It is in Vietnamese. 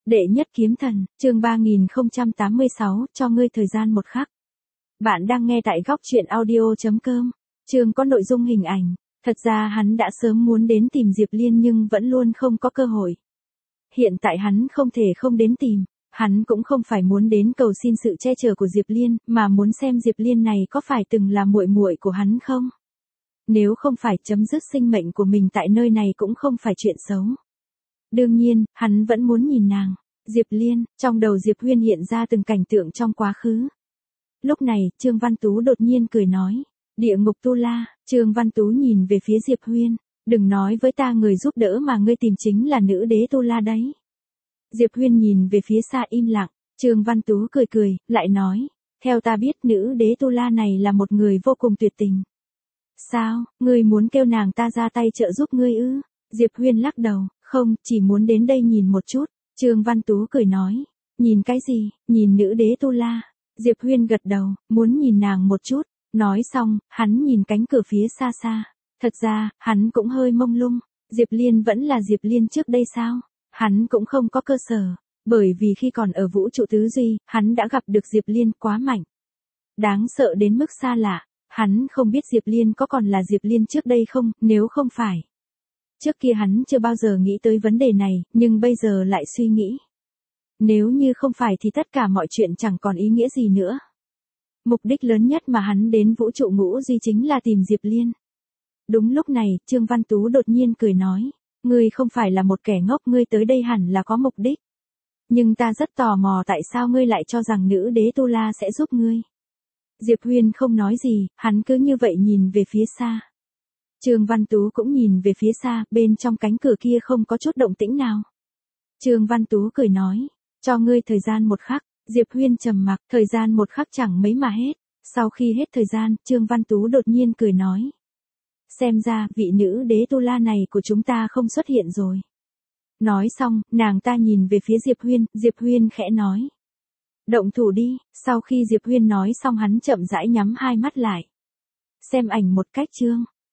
Đệ nhất kiếm thần, chương 3086, cho ngươi thời gian một khắc. Bạn đang nghe tại góc truyện audio.com. Chương có nội dung hình ảnh. Thật ra hắn đã sớm muốn đến tìm Diệp Liên nhưng vẫn luôn không có cơ hội. Hiện tại hắn không thể không đến tìm. Hắn cũng không phải muốn đến cầu xin sự che chở của Diệp Liên, mà muốn xem Diệp Liên này có phải từng là muội muội của hắn không. Nếu không phải chấm dứt sinh mệnh của mình tại nơi này cũng không phải chuyện xấu. Đương nhiên, hắn vẫn muốn nhìn nàng. Diệp Liên, trong đầu Diệp Huyên hiện ra từng cảnh tượng trong quá khứ. Lúc này, Trương Văn Tú đột nhiên cười nói. Địa ngục Tu La, Trương Văn Tú nhìn về phía Diệp Huyên. Đừng nói với ta người giúp đỡ mà ngươi tìm chính là nữ đế Tu La đấy. Diệp Huyên nhìn về phía xa im lặng. Trương Văn Tú cười cười, lại nói. Theo ta biết nữ đế Tu La này là một người vô cùng tuyệt tình. Sao, ngươi muốn kêu nàng ta ra tay trợ giúp ngươi ư? Diệp Huyên lắc đầu. Không, chỉ muốn đến đây nhìn một chút. Trương Văn Tú cười nói. Nhìn cái gì? Nhìn nữ đế Tu La. Diệp Huyên gật đầu, muốn nhìn nàng một chút. Nói xong, hắn nhìn cánh cửa phía xa xa. Thật ra, hắn cũng hơi mông lung. Diệp Liên vẫn là Diệp Liên trước đây sao? Hắn cũng không có cơ sở. Bởi vì khi còn ở vũ trụ tứ duy, hắn đã gặp được Diệp Liên quá mạnh. Đáng sợ đến mức xa lạ. Hắn không biết Diệp Liên có còn là Diệp Liên trước đây không, nếu không phải. Trước kia hắn chưa bao giờ nghĩ tới vấn đề này, nhưng bây giờ lại suy nghĩ. Nếu như không phải thì tất cả mọi chuyện chẳng còn ý nghĩa gì nữa. Mục đích lớn nhất mà hắn đến vũ trụ ngũ duy chính là tìm Diệp Liên. Đúng lúc này, Trương Văn Tú đột nhiên cười nói. Ngươi không phải là một kẻ ngốc, ngươi tới đây hẳn là có mục đích. Nhưng ta rất tò mò tại sao ngươi lại cho rằng nữ đế Tu La sẽ giúp ngươi. Diệp Huyên không nói gì, hắn cứ như vậy nhìn về phía xa. Trương Văn Tú cũng nhìn về phía xa, bên trong cánh cửa kia không có chút động tĩnh nào. Trương Văn Tú cười nói, cho ngươi thời gian một khắc. Diệp Huyên trầm mặc, thời gian một khắc chẳng mấy mà hết. Sau khi hết thời gian, Trương Văn Tú đột nhiên cười nói. Xem ra, vị nữ đế Tu La này của chúng ta không xuất hiện rồi. Nói xong, nàng ta nhìn về phía Diệp Huyên khẽ nói. Động thủ đi. Sau khi Diệp Huyên nói xong hắn chậm rãi nhắm hai mắt lại. Xem ảnh một cách chương.